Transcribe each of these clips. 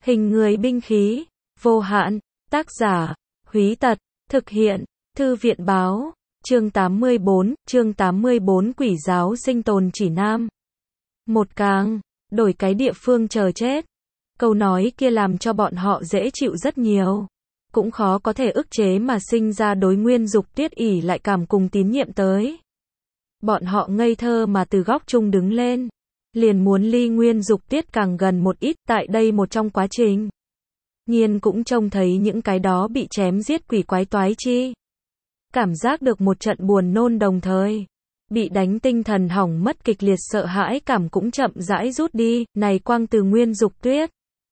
Hình người binh khí, vô hạn, tác giả, Húy Tật, thực hiện, Thư viện báo, chương 84 Quỷ giáo sinh tồn chỉ nam. Một càng, đổi cái địa phương chờ chết. Câu nói kia làm cho bọn họ dễ chịu rất nhiều. Cũng khó có thể ức chế mà sinh ra đối Nguyên Dục Tuyết ỷ lại cảm cùng tín nhiệm tới. Bọn họ ngây thơ mà từ góc chung đứng lên. Liền muốn ly Nguyên Dục Tuyết càng gần một ít, tại đây một trong quá trình. Nhiên cũng trông thấy những cái đó bị chém giết quỷ quái toái chi. Cảm giác được một trận buồn nôn đồng thời. Bị đánh tinh thần hỏng mất kịch liệt sợ hãi cảm cũng chậm rãi rút đi, này quang từ Nguyên Dục Tuyết.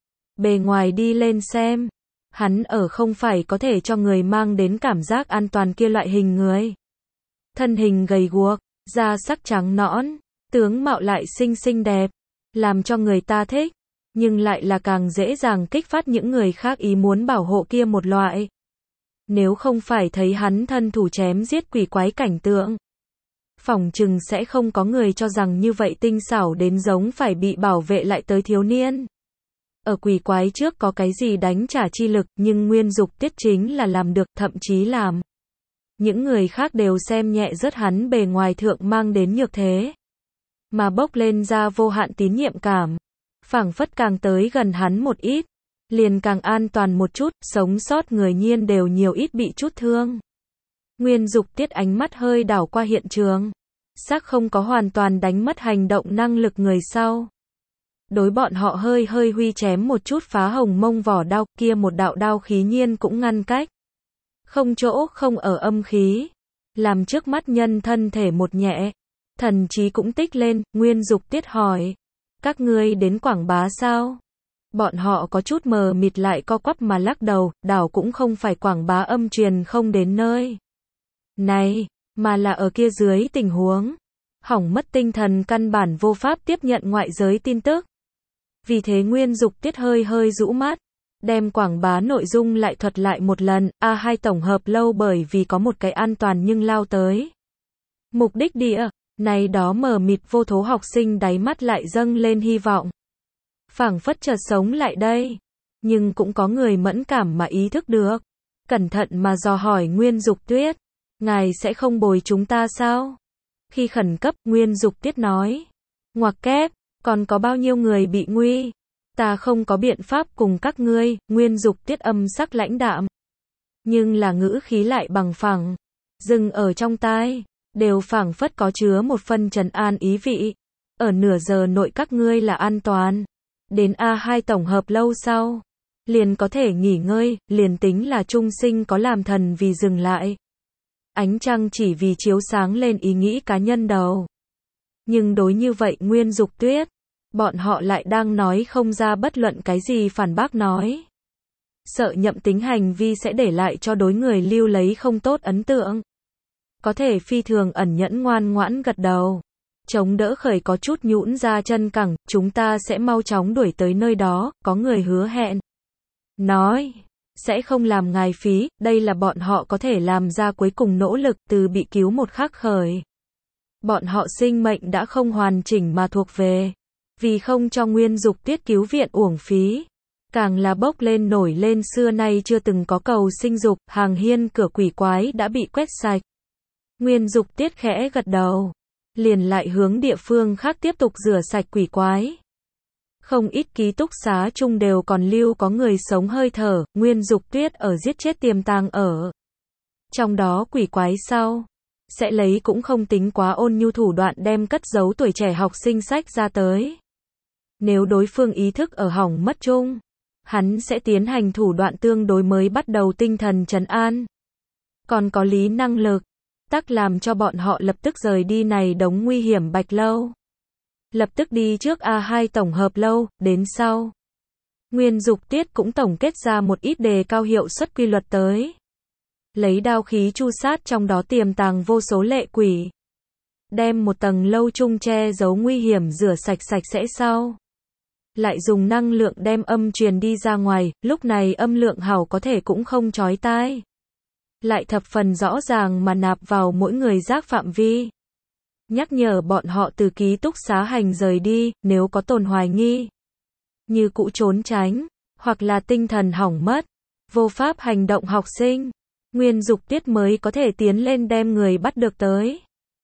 Bề ngoài đi lên xem. Hắn ở không phải có thể cho người mang đến cảm giác an toàn kia loại hình người. Thân hình gầy guộc, da sắc trắng nõn, tướng mạo lại xinh xinh đẹp, làm cho người ta thích, nhưng lại là càng dễ dàng kích phát những người khác ý muốn bảo hộ kia một loại. Nếu không phải thấy hắn thân thủ chém giết quỷ quái cảnh tượng, phỏng chừng sẽ không có người cho rằng như vậy tinh xảo đến giống phải bị bảo vệ lại tới thiếu niên. Ở quỷ quái trước có cái gì đánh trả chi lực, nhưng Nguyên Dục Tuyết chính là làm được, thậm chí làm. Những người khác đều xem nhẹ rất hắn bề ngoài thượng mang đến nhược thế. Mà bốc lên ra vô hạn tín nhiệm cảm. Phảng phất càng tới gần hắn một ít, liền càng an toàn một chút, sống sót người Nhiên đều nhiều ít bị chút thương. Nguyên Dục Tuyết ánh mắt hơi đảo qua hiện trường. Xác không có hoàn toàn đánh mất hành động năng lực người sau. Đối bọn họ hơi huy chém một chút phá hồng mông vỏ đao, kia một đạo đao khí Nhiên cũng ngăn cách. Không chỗ không ở âm khí. Làm trước mắt nhân thân thể một nhẹ. Thần trí cũng tích lên, Nguyên Dục Tuyết hỏi. Các ngươi đến Quảng Bá sao? Bọn họ có chút mờ mịt lại co quắp mà lắc đầu, đảo cũng không phải Quảng Bá âm truyền không đến nơi. Này, mà là ở kia dưới tình huống. Hỏng mất tinh thần căn bản vô pháp tiếp nhận ngoại giới tin tức. Vì thế Nguyên Dục Tuyết hơi rũ mắt. Đem Quảng Bá nội dung lại thuật lại một lần, A2 tổng hợp lâu bởi vì có một cái an toàn nhưng lao tới. Mục đích địa. Này đó mờ mịt vô thố học sinh đáy mắt lại dâng lên hy vọng. Phảng phất chợt sống lại đây. Nhưng cũng có người mẫn cảm mà ý thức được. Cẩn thận mà dò hỏi Nguyên Dục Tuyết. Ngài sẽ không bồi chúng ta sao? Khi khẩn cấp, Nguyên Dục Tuyết nói. Ngoặc kép, còn có bao nhiêu người bị nguy? Ta không có biện pháp cùng các ngươi, Nguyên Dục Tuyết âm sắc lãnh đạm. Nhưng là ngữ khí lại bằng phẳng. Dừng ở trong tai. Đều phảng phất có chứa một phần trấn an ý vị. Ở nửa giờ nội các ngươi là an toàn. Đến A2 tổng hợp lâu sau. Liền có thể nghỉ ngơi, liền tính là trung sinh có làm thần vì dừng lại. Ánh trăng chỉ vì chiếu sáng lên ý nghĩ cá nhân đầu. Nhưng đối như vậy Nguyên Dục Tuyết. Bọn họ lại đang nói không ra bất luận cái gì phản bác nói. Sợ nhậm tính hành vi sẽ để lại cho đối người lưu lấy không tốt ấn tượng. Có thể phi thường ẩn nhẫn ngoan ngoãn gật đầu. Chống đỡ khởi có chút nhũn ra chân cẳng, chúng ta sẽ mau chóng đuổi tới nơi đó, có người hứa hẹn. Nói, sẽ không làm ngài phí, đây là bọn họ có thể làm ra cuối cùng nỗ lực từ bị cứu một khắc khởi. Bọn họ sinh mệnh đã không hoàn chỉnh mà thuộc về. Vì không cho Nguyên Dục Tuyết cứu viện uổng phí. Càng là bốc lên nổi lên xưa nay chưa từng có cầu sinh dục, hàng hiên cửa quỷ quái đã bị quét sạch. Nguyên Dục Tuyết khẽ gật đầu. Liền lại hướng địa phương khác tiếp tục rửa sạch quỷ quái. Không ít ký túc xá chung đều còn lưu có người sống hơi thở, Nguyên Dục Tuyết ở giết chết tiềm tàng ở. Trong đó quỷ quái sau. Sẽ lấy cũng không tính quá ôn nhu thủ đoạn đem cất giấu tuổi trẻ học sinh sách ra tới. Nếu đối phương ý thức ở hỏng mất chung. Hắn sẽ tiến hành thủ đoạn tương đối mới bắt đầu tinh thần trấn an. Còn có lý năng lực. Tắc làm cho bọn họ lập tức rời đi này đống nguy hiểm bạch lâu. Lập tức đi trước A2 tổng hợp lâu, đến sau. Nguyên Dục Tuyết cũng tổng kết ra một ít đề cao hiệu suất quy luật tới. Lấy đao khí chu sát trong đó tiềm tàng vô số lệ quỷ. Đem một tầng lâu chung che giấu nguy hiểm rửa sạch sẽ sau. Lại dùng năng lượng đem âm truyền đi ra ngoài, lúc này âm lượng hảo có thể cũng không chói tai. Lại thập phần rõ ràng mà nạp vào mỗi người giác phạm vi. Nhắc nhở bọn họ từ ký túc xá hành rời đi, nếu có tồn hoài nghi. Như cũ trốn tránh, hoặc là tinh thần hỏng mất, vô pháp hành động học sinh. Nguyên Dục Tuyết mới có thể tiến lên đem người bắt được tới.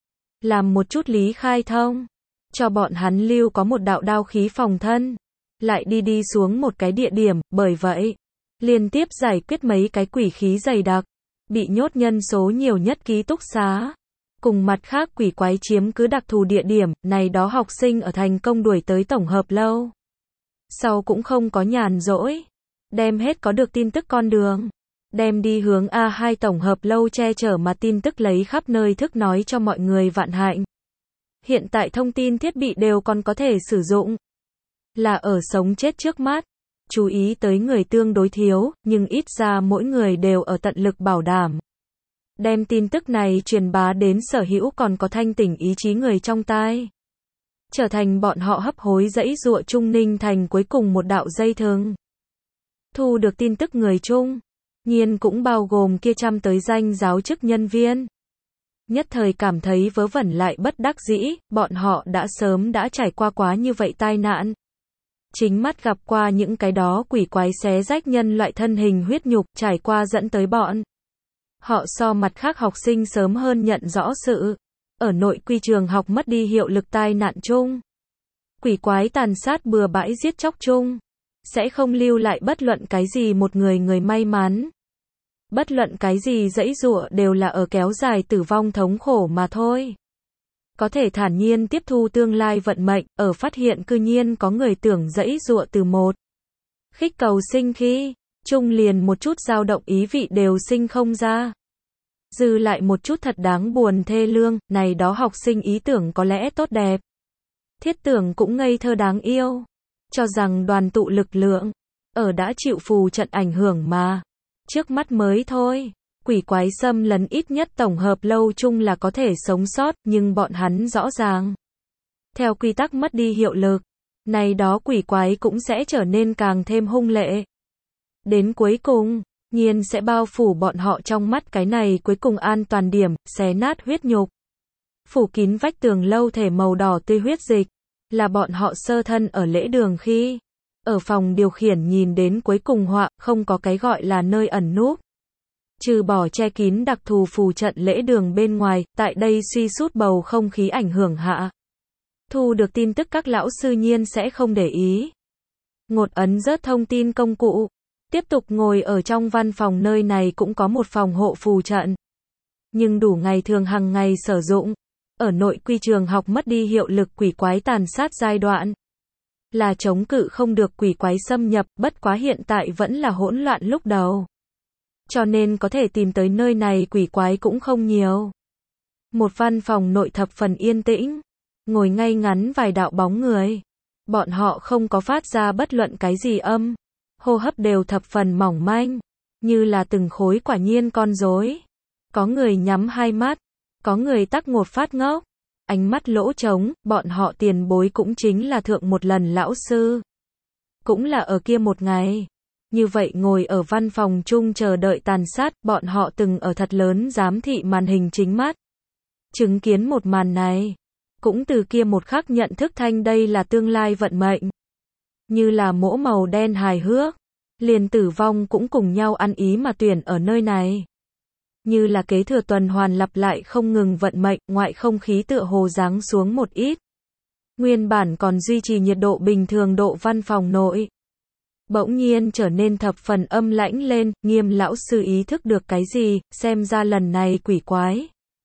Làm một chút lý khai thông, cho bọn hắn lưu có một đạo đao khí phòng thân, lại đi xuống một cái địa điểm, bởi vậy, liên tiếp giải quyết mấy cái quỷ khí dày đặc, bị nhốt nhân số nhiều nhất ký túc xá. Cùng mặt khác quỷ quái chiếm cứ đặc thù địa điểm, này đó học sinh ở thành công đuổi tới tổng hợp lâu. Sau cũng không có nhàn rỗi, đem hết có được tin tức con đường, đem đi hướng A2 tổng hợp lâu che chở mà tin tức lấy khắp nơi thức nói cho mọi người vạn hạnh. Hiện tại thông tin thiết bị đều còn có thể sử dụng. Là ở sống chết trước mắt, chú ý tới người tương đối thiếu, nhưng ít ra mỗi người đều ở tận lực bảo đảm. Đem tin tức này truyền bá đến sở hữu còn có thanh tỉnh ý chí người trong tai. Trở thành bọn họ hấp hối dãy dụa Trung Ninh thành cuối cùng một đạo dây thừng. Thu được tin tức người Trung, nhiên cũng bao gồm kia trăm tới danh giáo chức nhân viên. Nhất thời cảm thấy vớ vẩn lại bất đắc dĩ, bọn họ đã sớm đã trải qua quá như vậy tai nạn. Chính mắt gặp qua những cái đó quỷ quái xé rách nhân loại thân hình huyết nhục, trải qua dẫn tới bọn họ so mặt khác học sinh sớm hơn nhận rõ sự ở nội quy trường học mất đi hiệu lực tai nạn chung. Quỷ quái tàn sát bừa bãi giết chóc chung, sẽ không lưu lại bất luận cái gì một người may mắn. Bất luận cái gì dãy dụa đều là ở kéo dài tử vong thống khổ mà thôi. Có thể thản nhiên tiếp thu tương lai vận mệnh, ở phát hiện cư nhiên có người tưởng dãy dụa từ một khích cầu sinh khi, chung liền một chút dao động ý vị đều sinh không ra. Dư lại một chút thật đáng buồn thê lương, này đó học sinh ý tưởng có lẽ tốt đẹp. Thiết tưởng cũng ngây thơ đáng yêu. Cho rằng đoàn tụ lực lượng, ở đã chịu phù trận ảnh hưởng mà. Trước mắt mới thôi, quỷ quái xâm lấn ít nhất tổng hợp lâu chung là có thể sống sót, nhưng bọn hắn rõ ràng. Theo quy tắc mất đi hiệu lực, này đó quỷ quái cũng sẽ trở nên càng thêm hung lệ. Đến cuối cùng, nhiên sẽ bao phủ bọn họ trong mắt cái này cuối cùng an toàn điểm, xé nát huyết nhục. Phủ kín vách tường lâu thể màu đỏ tươi huyết dịch, là bọn họ sơ thân ở lễ đường khi, ở phòng điều khiển nhìn đến cuối cùng họa, không có cái gọi là nơi ẩn núp. Trừ bỏ che kín đặc thù phù trận lễ đường bên ngoài, tại đây suy sút bầu không khí ảnh hưởng hạ. Thu được tin tức các lão sư nhiên sẽ không để ý. Ngột ấn rớt thông tin công cụ. Tiếp tục ngồi ở trong văn phòng nơi này cũng có một phòng hộ phù trận. Nhưng đủ ngày thường hàng ngày sử dụng. Ở nội quy trường học mất đi hiệu lực quỷ quái tàn sát giai đoạn. Là chống cự không được quỷ quái xâm nhập, bất quá hiện tại vẫn là hỗn loạn lúc đầu. Cho nên có thể tìm tới nơi này quỷ quái cũng không nhiều. Một văn phòng nội thập phần yên tĩnh. Ngồi ngay ngắn vài đạo bóng người. Bọn họ không có phát ra bất luận cái gì âm. Hô hấp đều thập phần mỏng manh. Như là từng khối quả nhiên con rối. Có người nhắm hai mắt. Có người tắc một phát ngốc. Ánh mắt lỗ trống, bọn họ tiền bối cũng chính là thượng một lần lão sư. Cũng là ở kia một ngày. Như vậy ngồi ở văn phòng chung chờ đợi tàn sát, bọn họ từng ở thật lớn giám thị màn hình chính mắt. Chứng kiến một màn này. Cũng từ kia một khắc nhận thức thanh đây là tương lai vận mệnh. Như là mỗ màu đen hài hước. Liền tử vong cũng cùng nhau ăn ý mà tuyển ở nơi này. Như là kế thừa tuần hoàn lặp lại không ngừng vận mệnh, ngoại không khí tựa hồ giáng xuống một ít. Nguyên bản còn duy trì nhiệt độ bình thường độ văn phòng nội. Bỗng nhiên trở nên thập phần âm lãnh lên, Nghiêm lão sư ý thức được cái gì, xem ra lần này quỷ quái.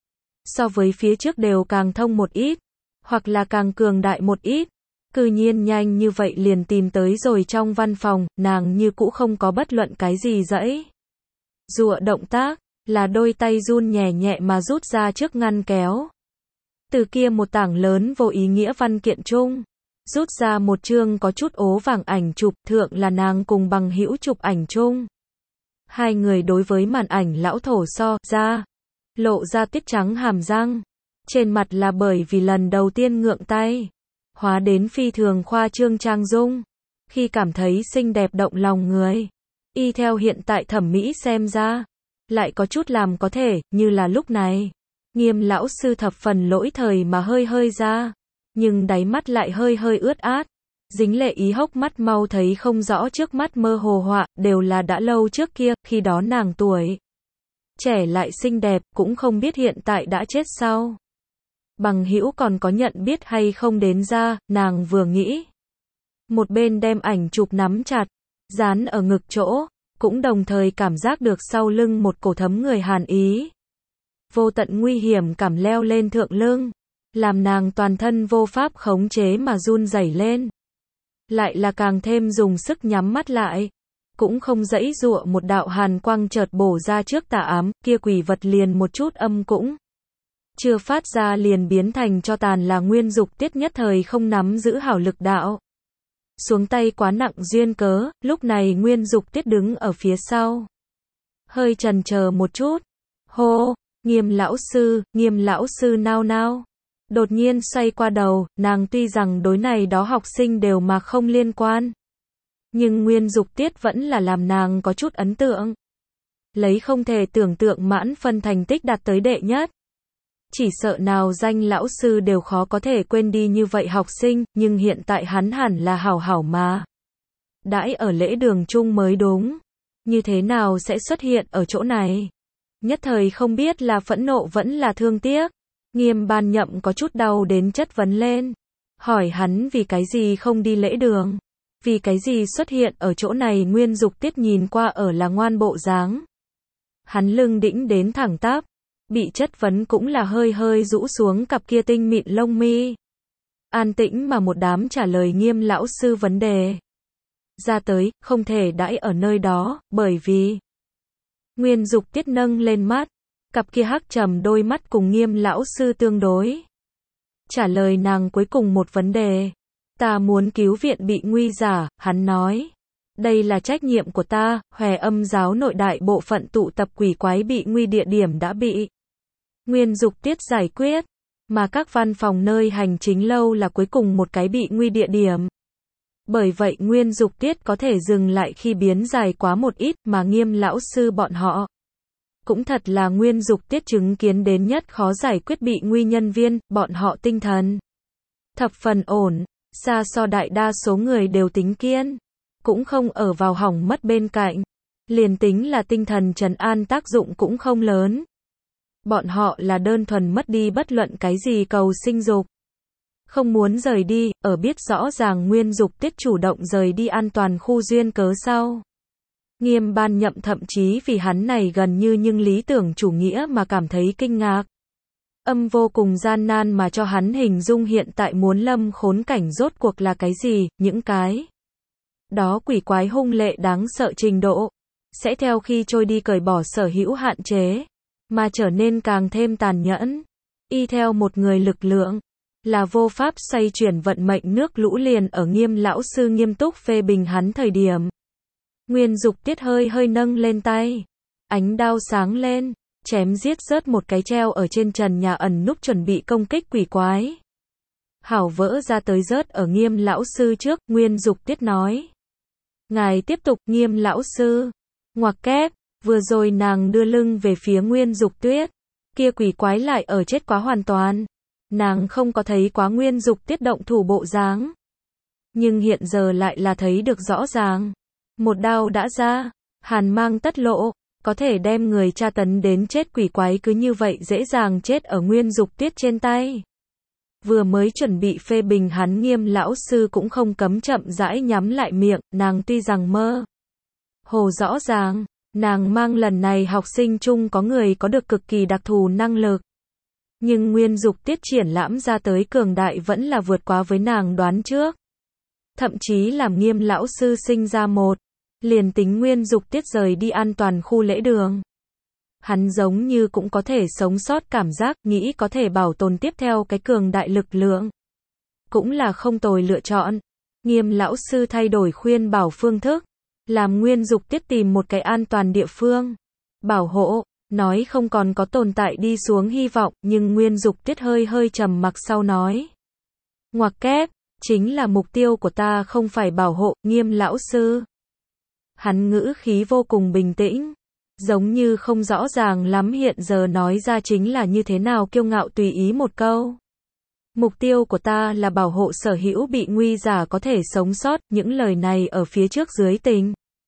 So với phía trước đều càng thông một ít, hoặc là càng cường đại một ít. Cư nhiên nhanh như vậy liền tìm tới rồi trong văn phòng, nàng như cũ không có bất luận cái gì dẫy. Dụa động tác, là đôi tay run nhẹ nhẹ mà rút ra trước ngăn kéo. Từ kia một tảng lớn vô ý nghĩa văn kiện chung, rút ra một chương có chút ố vàng ảnh chụp, thượng là nàng cùng bằng hữu chụp ảnh chung. Hai người đối với màn ảnh lão thổ so ra, lộ ra tiết trắng hàm răng. Trên mặt là bởi vì lần đầu tiên ngượng tay, hóa đến phi thường khoa trương trang dung. Khi cảm thấy xinh đẹp động lòng người, y theo hiện tại thẩm mỹ xem ra, lại có chút làm có thể, như là lúc này. Nghiêm lão sư thập phần lỗi thời mà hơi hơi ra, nhưng đáy mắt lại hơi hơi ướt át. dính lệ ý hốc mắt mau thấy không rõ trước mắt mơ hồ họa, đều là đã lâu trước kia, khi đó nàng tuổi trẻ lại xinh đẹp, cũng không biết hiện tại đã chết sao. Bằng hữu còn có nhận biết hay không đến ra, nàng vừa nghĩ. Một bên đem ảnh chụp nắm chặt, dán ở ngực chỗ, cũng đồng thời cảm giác được sau lưng một cổ thấm người hàn ý. Vô tận nguy hiểm cảm leo lên thượng lưng, làm nàng toàn thân vô pháp khống chế mà run rẩy lên. Lại là càng thêm dùng sức nhắm mắt lại, cũng không giãy giụa, một đạo hàn quang chợt bổ ra trước tà ám, kia quỷ vật liền một chút âm cũng chưa phát ra liền biến thành cho tàn, là Nguyên Dục Tiết nhất thời không nắm giữ hảo lực đạo. Xuống tay quá nặng duyên cớ, lúc này Nguyên Dục Tiết đứng ở phía sau. Hơi chần chờ một chút. Hô, Nghiêm lão sư nao nao. Đột nhiên xoay qua đầu, nàng tuy rằng đối này đó học sinh đều mà không liên quan. Nhưng Nguyên Dục Tiết vẫn là làm nàng có chút ấn tượng. Lấy không thể tưởng tượng mãn phân thành tích đạt tới đệ nhất. Chỉ sợ nào danh lão sư đều khó có thể quên đi như vậy học sinh, nhưng hiện tại hắn hẳn là hảo hảo mà. Đãi ở lễ đường chung mới đúng. Như thế nào sẽ xuất hiện ở chỗ này? Nhất thời không biết là phẫn nộ vẫn là thương tiếc. Nghiêm Ban Nhậm có chút đau đến chất vấn lên. Hỏi hắn vì cái gì không đi lễ đường? Vì cái gì xuất hiện ở chỗ này? Nguyên Dục Tiết nhìn qua ở là ngoan bộ dáng. Hắn lưng đĩnh đến thẳng tắp. Bị chất vấn cũng là hơi hơi rũ xuống cặp kia tinh mịn lông mi. An tĩnh mà một đám trả lời Nghiêm lão sư vấn đề. Ra tới, không thể đãi ở nơi đó, bởi vì... Nguyên Dục Tiết nâng lên mắt, cặp kia hắc trầm đôi mắt cùng Nghiêm lão sư tương đối. Trả lời nàng cuối cùng một vấn đề. Ta muốn cứu viện bị nguy giả, hắn nói. Đây là trách nhiệm của ta, Hòe Âm giáo nội đại bộ phận tụ tập quỷ quái bị nguy địa điểm đã bị Nguyên Dục Tiết giải quyết, mà các văn phòng nơi hành chính lâu là cuối cùng một cái bị nguy địa điểm. Bởi vậy Nguyên Dục Tiết có thể dừng lại khi biến dài quá một ít, mà Nghiêm lão sư bọn họ. Cũng thật là Nguyên Dục Tiết chứng kiến đến nhất khó giải quyết bị nguy nhân viên, bọn họ tinh thần thập phần ổn, xa so đại đa số người đều tính kiên, cũng không ở vào hỏng mất bên cạnh. Liền tính là tinh thần trấn an tác dụng cũng không lớn. Bọn họ là đơn thuần mất đi bất luận cái gì cầu sinh dục. Không muốn rời đi, ở biết rõ ràng Nguyên Dục Tiết chủ động rời đi an toàn khu duyên cớ sau. Nghiêm Ban Nhậm thậm chí vì hắn này gần như nhưng lý tưởng chủ nghĩa mà cảm thấy kinh ngạc. Âm vô cùng gian nan mà cho hắn hình dung hiện tại muốn lâm khốn cảnh rốt cuộc là cái gì, những cái đó quỷ quái hung lệ đáng sợ trình độ, sẽ theo khi trôi đi cởi bỏ sở hữu hạn chế, mà trở nên càng thêm tàn nhẫn. Y theo một người lực lượng, là vô pháp xoay chuyển vận mệnh nước lũ. Liền ở Nghiêm lão sư nghiêm túc phê bình hắn thời điểm. Nguyên Dục Tiết hơi hơi nâng lên tay. Ánh đao sáng lên, chém giết rớt một cái treo ở trên trần nhà ẩn núp chuẩn bị công kích quỷ quái. Hảo vỡ ra tới rớt ở Nghiêm lão sư trước, Nguyên Dục Tiết nói. Ngài tiếp tục, Nghiêm lão sư. Ngoặc kép, vừa rồi nàng đưa lưng về phía Nguyên Dục Tiết. Kia quỷ quái lại ở chết quá hoàn toàn. Nàng không có thấy quá Nguyên Dục Tiết động thủ bộ dáng. Nhưng hiện giờ lại là thấy được rõ ràng. Một đao đã ra, hàn mang tất lộ, có thể đem người tra tấn đến chết quỷ quái cứ như vậy dễ dàng chết ở Nguyên Dục Tiết trên tay. Vừa mới chuẩn bị phê bình hắn Nghiêm lão sư cũng không cấm chậm rãi nhắm lại miệng, nàng tuy rằng mơ hồ rõ ràng, nàng mang lần này học sinh chung có người có được cực kỳ đặc thù năng lực. Nhưng Nguyên Dục Tiết triển lãm ra tới cường đại vẫn là vượt quá với nàng đoán trước. Thậm chí làm Nghiêm lão sư sinh ra một, liền tính Nguyên Dục Tiết rời đi an toàn khu lễ đường. Hắn giống như cũng có thể sống sót cảm giác, nghĩ có thể bảo tồn tiếp theo cái cường đại lực lượng. Cũng là không tồi lựa chọn. Nghiêm lão sư thay đổi khuyên bảo phương thức, làm Nguyên Dục Tiết tìm một cái an toàn địa phương. Bảo hộ, nói không còn có tồn tại đi xuống hy vọng, nhưng Nguyên Dục Tiết hơi hơi trầm mặc sau nói. Ngoặc kép, chính là mục tiêu của ta không phải bảo hộ, Nghiêm lão sư. Hắn ngữ khí vô cùng bình tĩnh, giống như không rõ ràng lắm hiện giờ nói ra chính là như thế nào kiêu ngạo tùy ý một câu. Mục tiêu của ta là bảo hộ sở hữu bị nguy giả có thể sống sót, những lời này ở phía trước dưới tình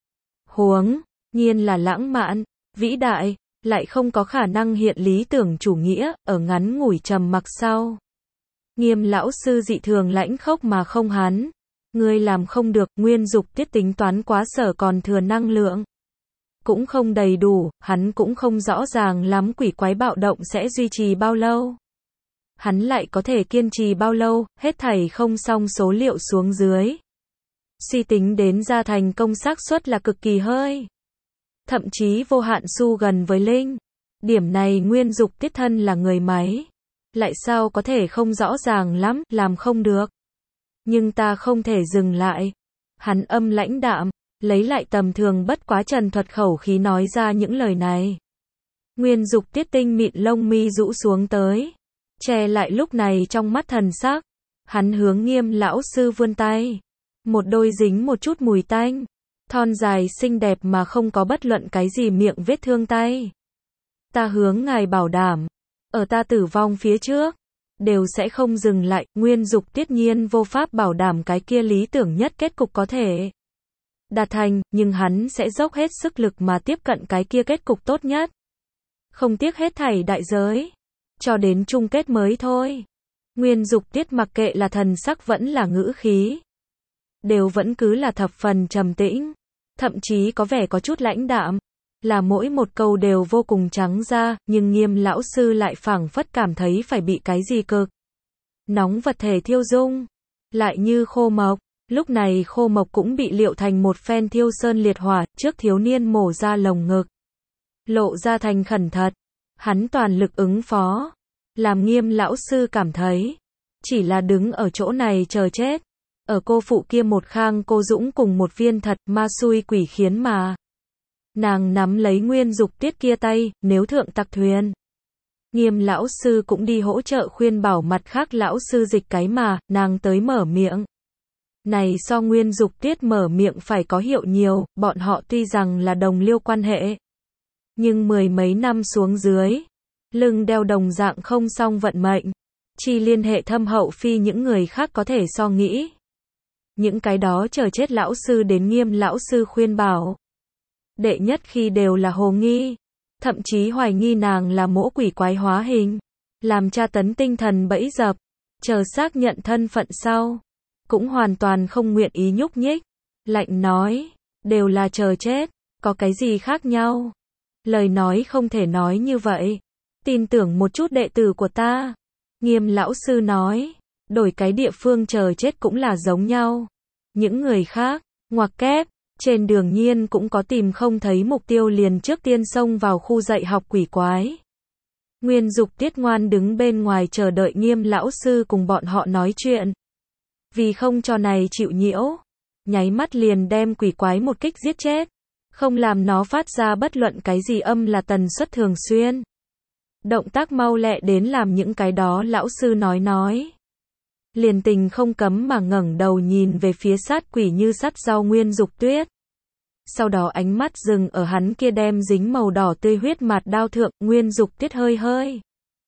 huống nhiên là lãng mạn, vĩ đại, lại không có khả năng hiện lý tưởng chủ nghĩa, ở ngắn ngủi trầm mặc sau. Nghiêm lão sư dị thường lãnh khốc mà không hắn. Ngươi làm không được, Nguyên Dục Tiết tính toán quá sở còn thừa năng lượng. Cũng không đầy đủ, hắn cũng không rõ ràng lắm quỷ quái bạo động sẽ duy trì bao lâu. Hắn lại có thể kiên trì bao lâu, hết thảy không xong số liệu xuống dưới. Suy tính đến ra thành công xác suất là cực kỳ hơi. Thậm chí vô hạn xu gần với linh. Điểm này Nguyên Dục Tiết thân là người máy. Lại sao có thể không rõ ràng lắm, làm không được. Nhưng ta không thể dừng lại. Hắn âm lãnh đạm, lấy lại tầm thường bất quá trần thuật khẩu khí nói ra những lời này. Nguyên Dục Tiết tinh mịn lông mi rũ xuống tới. Che lại lúc này trong mắt thần sắc. Hắn hướng Nghiêm lão sư vươn tay. Một đôi dính một chút mùi tanh. Thon dài xinh đẹp mà không có bất luận cái gì miệng vết thương tay. Ta hướng ngài bảo đảm. Ở ta tử vong phía trước. Đều sẽ không dừng lại. Nguyên Dục Tiết nhiên vô pháp bảo đảm cái kia lý tưởng nhất kết cục có thể đạt thành, nhưng hắn sẽ dốc hết sức lực mà tiếp cận cái kia kết cục tốt nhất. Không tiếc hết thảy đại giới. Cho đến chung kết mới thôi. Nguyên Dục Tiết mặc kệ là thần sắc vẫn là ngữ khí. Đều vẫn cứ là thập phần trầm tĩnh. Thậm chí có vẻ có chút lãnh đạm. Là mỗi một câu đều vô cùng trắng ra, nhưng Nghiêm lão sư lại phảng phất cảm thấy phải bị cái gì cực nóng vật thể thiêu dung. Lại như khô mộc. Lúc này khô mộc cũng bị liệu thành một phen thiêu sơn liệt hỏa, trước thiếu niên mổ ra lồng ngực. Lộ ra thành khẩn thật. Hắn toàn lực ứng phó. Làm Nghiêm lão sư cảm thấy. Chỉ là đứng ở chỗ này chờ chết. Ở cô phụ kia một khang cô dũng cùng một viên thật ma xui quỷ khiến mà. Nàng nắm lấy Nguyên Dục Tiết kia tay, nếu thượng tặc thuyền. Nghiêm lão sư cũng đi hỗ trợ khuyên bảo mặt khác lão sư dịch cái mà, nàng tới mở miệng. Này so Nguyên Dục Tiết mở miệng phải có hiệu nhiều, bọn họ tuy rằng là đồng liêu quan hệ. Nhưng mười mấy năm xuống dưới, lưng đeo đồng dạng không song vận mệnh. Chi liên hệ thâm hậu phi những người khác có thể so nghĩ. Những cái đó chờ chết lão sư đến Nghiêm lão sư khuyên bảo. Đệ nhất khi đều là hồ nghi. Thậm chí hoài nghi nàng là mỗ quỷ quái hóa hình. Làm tra tấn tinh thần bẫy dập. Chờ xác nhận thân phận sau. Cũng hoàn toàn không nguyện ý nhúc nhích. Lạnh nói. Đều là chờ chết. Có cái gì khác nhau? Lời nói không thể nói như vậy. Tin tưởng một chút đệ tử của ta. Nghiêm lão sư nói. Đổi cái địa phương chờ chết cũng là giống nhau. Những người khác. Ngoặc kép. Trên đường nhiên cũng có tìm không thấy mục tiêu liền trước tiên xông vào khu dạy học quỷ quái. Nguyên Dục Tiết ngoan đứng bên ngoài chờ đợi Nghiêm lão sư cùng bọn họ nói chuyện. Vì không cho này chịu nhiễu. Nháy mắt liền đem quỷ quái một kích giết chết. Không làm nó phát ra bất luận cái gì âm là tần suất thường xuyên. Động tác mau lẹ đến làm những cái đó lão sư nói. Liền tình không cấm mà ngẩng đầu nhìn về phía sát quỷ như sắt rau Nguyên Dục Tuyết. Sau đó ánh mắt dừng ở hắn kia đem dính màu đỏ tươi huyết mạt đao thượng, Nguyên Dục Tuyết hơi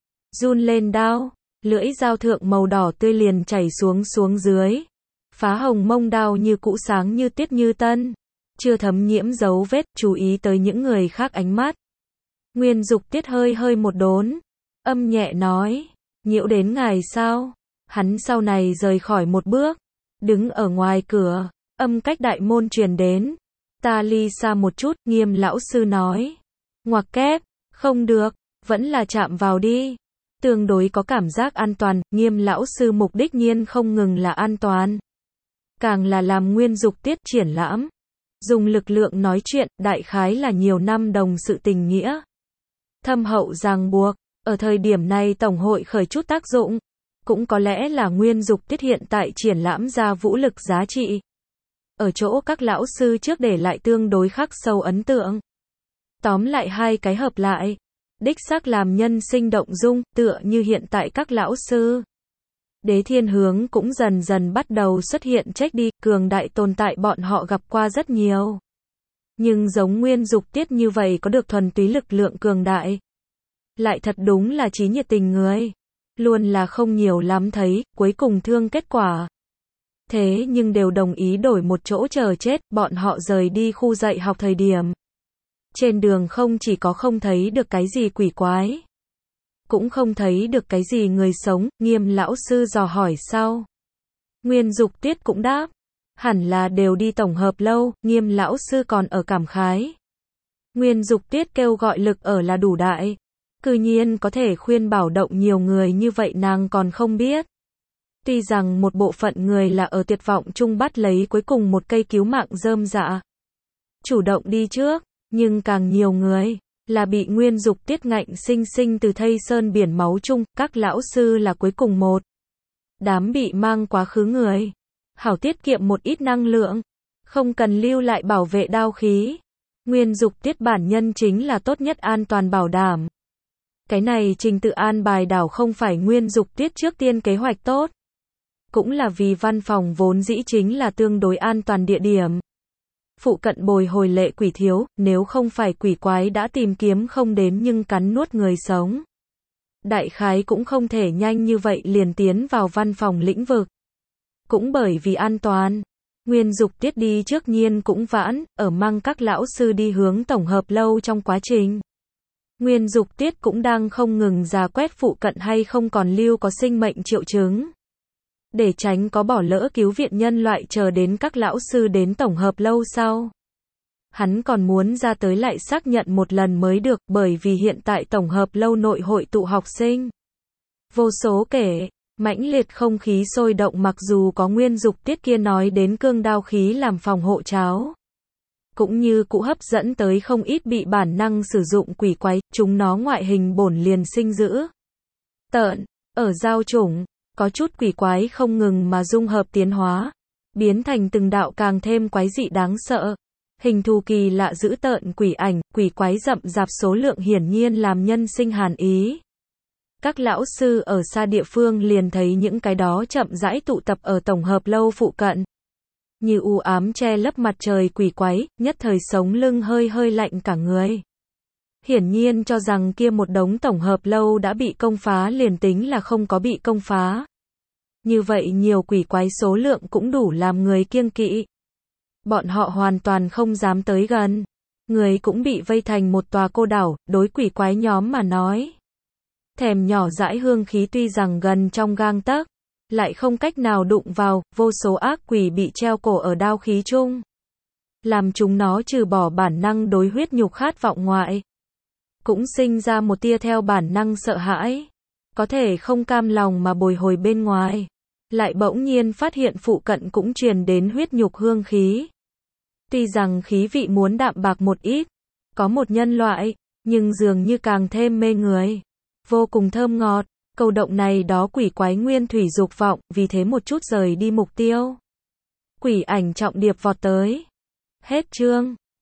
run lên đao, lưỡi dao thượng màu đỏ tươi liền chảy xuống dưới. Phá hồng mông đao như cũ sáng như tiết như tân, chưa thấm nhiễm dấu vết, chú ý tới những người khác ánh mắt. Nguyên Dục Tuyết hơi một đốn, âm nhẹ nói, nhiễu đến ngài sao? Hắn sau này rời khỏi một bước, đứng ở ngoài cửa, âm cách đại môn truyền đến. Ta ly xa một chút, Nghiêm lão sư nói. Ngoặc kép, không được, vẫn là chạm vào đi. Tương đối có cảm giác an toàn, Nghiêm lão sư mục đích nhiên không ngừng là an toàn. Càng là làm Nguyên Dục Tiết triển lãm. Dùng lực lượng nói chuyện, đại khái là nhiều năm đồng sự tình nghĩa. Thâm hậu ràng buộc, ở thời điểm này Tổng hội khởi chút tác dụng. Cũng có lẽ là Nguyên Dục Tiết hiện tại triển lãm ra vũ lực giá trị. Ở chỗ các lão sư trước để lại tương đối khắc sâu ấn tượng. Tóm lại hai cái hợp lại. Đích xác làm nhân sinh động dung, tựa như hiện tại các lão sư. Đế thiên hướng cũng dần dần bắt đầu xuất hiện trách đi, cường đại tồn tại bọn họ gặp qua rất nhiều. Nhưng giống Nguyên Dục Tiết như vậy có được thuần túy lực lượng cường đại. Lại thật đúng là trí nhiệt tình người. luôn là không nhiều lắm thấy, cuối cùng thương kết quả. Thế nhưng đều đồng ý đổi một chỗ chờ chết, bọn họ rời đi khu dạy học thời điểm. Trên đường không chỉ có không thấy được cái gì quỷ quái, cũng không thấy được cái gì người sống, Nghiêm lão sư dò hỏi sau. Nguyên Dục Tiết cũng đáp, hẳn là đều đi tổng hợp lâu, Nghiêm lão sư còn ở cảm khái. Nguyên Dục Tiết kêu gọi lực ở là đủ đại. Cư nhiên có thể khuyên bảo động nhiều người như vậy nàng còn không biết. Tuy rằng một bộ phận người là ở tuyệt vọng chung bắt lấy cuối cùng một cây cứu mạng rơm rạ, chủ động đi trước, nhưng càng nhiều người là bị Nguyên Dục Tiết ngạnh sinh sinh từ thây sơn biển máu chung, các lão sư là cuối cùng một đám bị mang quá khứ người. Hảo tiết kiệm một ít năng lượng, không cần lưu lại bảo vệ đao khí. Nguyên Dục Tiết bản nhân chính là tốt nhất an toàn bảo đảm. Cái này trình tự an bài đảo không phải Nguyên Dục Tiết trước tiên kế hoạch tốt. Cũng là vì văn phòng vốn dĩ chính là tương đối an toàn địa điểm. Phụ cận bồi hồi lệ quỷ thiếu, nếu không phải quỷ quái đã tìm kiếm không đến nhưng cắn nuốt người sống. Đại khái cũng không thể nhanh như vậy liền tiến vào văn phòng lĩnh vực. Cũng bởi vì an toàn, Nguyên Dục Tiết đi trước nhiên cũng vãn, ở mang các lão sư đi hướng tổng hợp lâu trong quá trình. Nguyên Dục Tiết cũng đang không ngừng rà quét phụ cận hay không còn lưu có sinh mệnh triệu chứng. Để tránh có bỏ lỡ cứu viện nhân loại chờ đến các lão sư đến tổng hợp lâu sau. Hắn còn muốn ra tới lại xác nhận một lần mới được, bởi vì hiện tại tổng hợp lâu nội hội tụ học sinh. Vô số kể, mãnh liệt không khí sôi động mặc dù có Nguyên Dục Tiết kia nói đến cương đao khí làm phòng hộ cháo. Cũng như cụ hấp dẫn tới không ít bị bản năng sử dụng quỷ quái, chúng nó ngoại hình bổn liền sinh dữ tợn, ở giao chủng, có chút quỷ quái không ngừng mà dung hợp tiến hóa, biến thành từng đạo càng thêm quái dị đáng sợ. Hình thù kỳ lạ dữ tợn quỷ ảnh, quỷ quái rậm rạp số lượng hiển nhiên làm nhân sinh hàn ý. Các lão sư ở xa địa phương liền thấy những cái đó chậm rãi tụ tập ở tổng hợp lâu phụ cận. Như u ám che lấp mặt trời quỷ quái, nhất thời sống lưng hơi hơi lạnh cả người. Hiển nhiên cho rằng kia một đống tổng hợp lâu đã bị công phá liền tính là không có bị công phá. Như vậy nhiều quỷ quái số lượng cũng đủ làm người kiêng kỵ. Bọn họ hoàn toàn không dám tới gần. Người cũng bị vây thành một tòa cô đảo, đối quỷ quái nhóm mà nói. Thèm nhỏ dãi hương khí tuy rằng gần trong gang tấc, lại không cách nào đụng vào, vô số ác quỷ bị treo cổ ở đao khí chung. Làm chúng nó trừ bỏ bản năng đối huyết nhục khát vọng ngoại. Cũng sinh ra một tia theo bản năng sợ hãi. Có thể không cam lòng mà bồi hồi bên ngoài. Lại bỗng nhiên phát hiện phụ cận cũng truyền đến huyết nhục hương khí. Tuy rằng khí vị muốn đạm bạc một ít, có một nhân loại, nhưng dường như càng thêm mê người. Vô cùng thơm ngọt, cầu động này đó quỷ quái nguyên thủy dục vọng, vì thế một chút rời đi mục tiêu. Quỷ ảnh trọng điệp vọt tới. Hết chương.